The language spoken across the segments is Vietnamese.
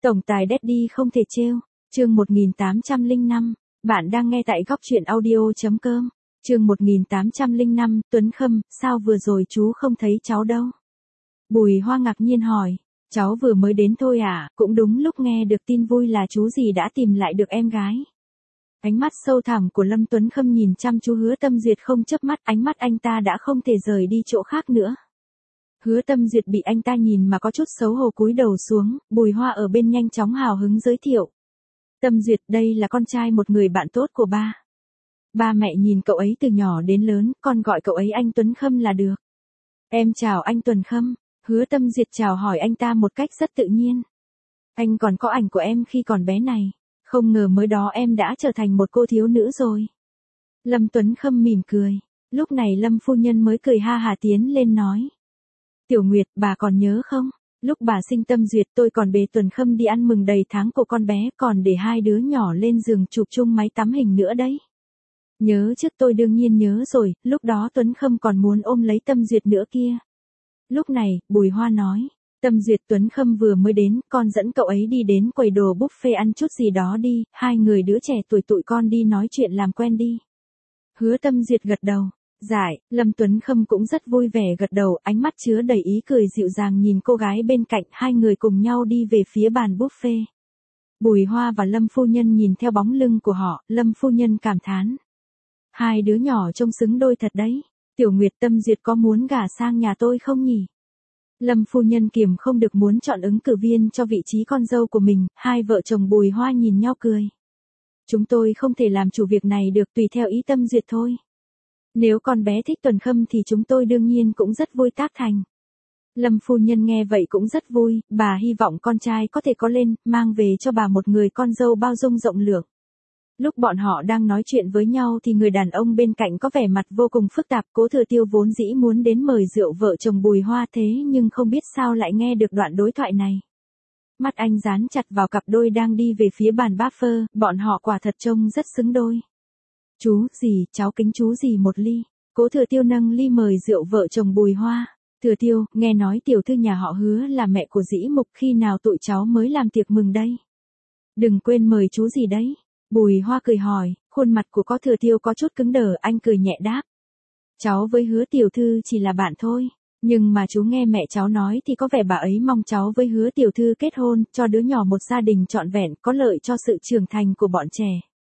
Tổng tài Daddy không thể trêu. Chương 1805. Bạn đang nghe tại góc truyện audio.com. Chương 1805. Tuấn Khâm, sao vừa rồi chú không thấy cháu đâu? Bùi Hoa ngạc nhiên hỏi. Cháu vừa mới đến thôi à, cũng đúng lúc nghe được tin vui là chú gì đã tìm lại được em gái. Ánh mắt sâu thẳm của Lâm Tuấn Khâm nhìn chăm chú Hứa Tâm Duyệt không chớp mắt, ánh mắt anh ta đã không thể rời đi chỗ khác nữa. Hứa Tâm Duyệt bị anh ta nhìn mà có chút xấu hổ cúi đầu xuống, Bùi Hoa ở bên nhanh chóng hào hứng giới thiệu. Tâm Duyệt, đây là con trai một người bạn tốt của ba. Ba mẹ nhìn cậu ấy từ nhỏ đến lớn, con gọi cậu ấy anh Tuấn Khâm là được. Em chào anh Tuấn Khâm. Hứa Tâm Duyệt chào hỏi anh ta một cách rất tự nhiên. Anh còn có ảnh của em khi còn bé này, không ngờ mới đó em đã trở thành một cô thiếu nữ rồi. Lâm Tuấn Khâm mỉm cười, lúc này Lâm phu nhân mới cười ha hà tiến lên nói. Tiểu Nguyệt, bà còn nhớ không? Lúc bà sinh Tâm Duyệt tôi còn bế Tuấn Khâm đi ăn mừng đầy tháng của con bé, còn để hai đứa nhỏ lên giường chụp chung máy tắm hình nữa đấy. Nhớ chứ, tôi đương nhiên nhớ rồi, lúc đó Tuấn Khâm còn muốn ôm lấy Tâm Duyệt nữa kia. Lúc này, Bùi Hoa nói, Tâm Duyệt Tuấn Khâm vừa mới đến, con dẫn cậu ấy đi đến quầy đồ buffet ăn chút gì đó đi, hai người đứa trẻ tuổi tụi con đi nói chuyện làm quen đi. Hứa Tâm Duyệt gật đầu. Giải, Lâm Tuấn Khâm cũng rất vui vẻ gật đầu, ánh mắt chứa đầy ý cười dịu dàng nhìn cô gái bên cạnh, hai người cùng nhau đi về phía bàn buffet. Bùi Hoa và Lâm phu nhân nhìn theo bóng lưng của họ, Lâm phu nhân cảm thán. Hai đứa nhỏ trông xứng đôi thật đấy. Tiểu Nguyệt, Tâm Duyệt có muốn gả sang nhà tôi không nhỉ? Lâm phu nhân kiềm không được muốn chọn ứng cử viên cho vị trí con dâu của mình, hai vợ chồng Bùi Hoa nhìn nhau cười. Chúng tôi không thể làm chủ việc này được, tùy theo ý Tâm Duyệt thôi. Nếu con bé thích Tuấn Khâm thì chúng tôi đương nhiên cũng rất vui tác thành. Lâm phu nhân nghe vậy cũng rất vui, bà hy vọng con trai có thể có lên, mang về cho bà một người con dâu bao dung rộng lượng. Lúc bọn họ đang nói chuyện với nhau thì người đàn ông bên cạnh có vẻ mặt vô cùng phức tạp. Cố Thừa Tiêu vốn dĩ muốn đến mời rượu vợ chồng Bùi Hoa thế nhưng không biết sao lại nghe được đoạn đối thoại này. Mắt anh dán chặt vào cặp đôi đang đi về phía bàn buffet, bọn họ quả thật trông rất xứng đôi. Chú gì, cháu kính chú gì một ly. Cố Thừa Tiêu nâng ly mời rượu vợ chồng Bùi Hoa. Thừa Tiêu, nghe nói tiểu thư nhà họ Hứa là mẹ của Dĩ Mục, khi nào tụi cháu mới làm tiệc mừng đây? Đừng quên mời chú gì đấy. Bùi Hoa cười hỏi, khuôn mặt của Cố Thừa Tiêu có chút cứng đờ, anh cười nhẹ đáp. Cháu với Hứa tiểu thư chỉ là bạn thôi, nhưng mà chú nghe mẹ cháu nói thì có vẻ bà ấy mong cháu với Hứa tiểu thư kết hôn, cho đứa nhỏ một gia đình trọn vẹn, có lợi cho sự trưởng thành của bọn trẻ.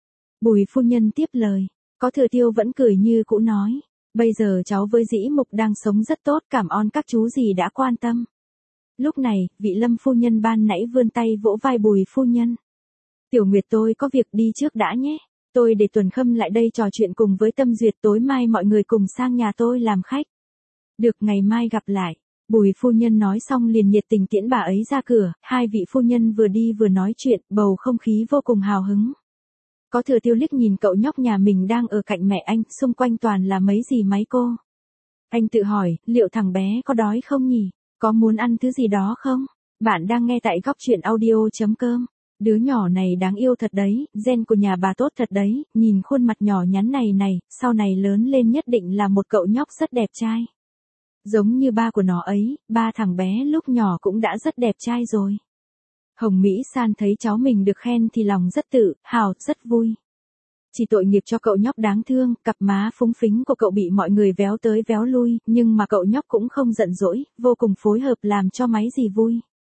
Bùi phu nhân tiếp lời, Cố Thừa Tiêu vẫn cười như cũ nói, bây giờ cháu với Dĩ Mục đang sống rất tốt, cảm ơn các chú gì đã quan tâm. Lúc này, vị Lâm phu nhân ban nãy vươn tay vỗ vai Bùi phu nhân. Tiểu Nguyệt, tôi có việc đi trước đã nhé. Tôi để Tuấn Khâm lại đây trò chuyện cùng với Tâm Duyệt, tối mai mọi người cùng sang nhà tôi làm khách. Được, ngày mai gặp lại. Bùi phu nhân nói xong liền nhiệt tình tiễn bà ấy ra cửa, hai vị phu nhân vừa đi vừa nói chuyện, bầu không khí vô cùng hào hứng. Có Thừa Tiêu liếc nhìn cậu nhóc nhà mình đang ở cạnh mẹ anh, xung quanh toàn là mấy dì mấy cô. Anh tự hỏi, liệu thằng bé có đói không nhỉ? Có muốn ăn thứ gì đó không? Bạn đang nghe tại góc truyện audio.com. Đứa nhỏ này đáng yêu thật đấy, gen của nhà bà tốt thật đấy, nhìn khuôn mặt nhỏ nhắn này, sau này lớn lên nhất định là một cậu nhóc rất đẹp trai. Giống như ba của nó ấy, ba thằng bé lúc nhỏ cũng đã rất đẹp trai rồi. Hồng Mỹ San thấy cháu mình được khen thì lòng rất tự hào, rất vui. Chỉ tội nghiệp cho cậu nhóc đáng thương, cặp má phúng phính của cậu bị mọi người véo tới véo lui, nhưng mà cậu nhóc cũng không giận dỗi, vô cùng phối hợp làm cho máy gì vui.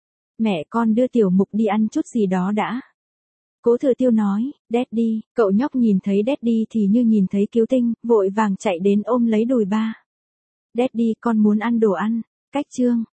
Mẹ con đưa Tiểu Mục đi ăn chút gì đó đã. Cố Thừa Tiêu nói, Daddy, cậu nhóc nhìn thấy Daddy thì như nhìn thấy cứu tinh, vội vàng chạy đến ôm lấy đùi ba. Daddy, con muốn ăn đồ ăn. Cách chương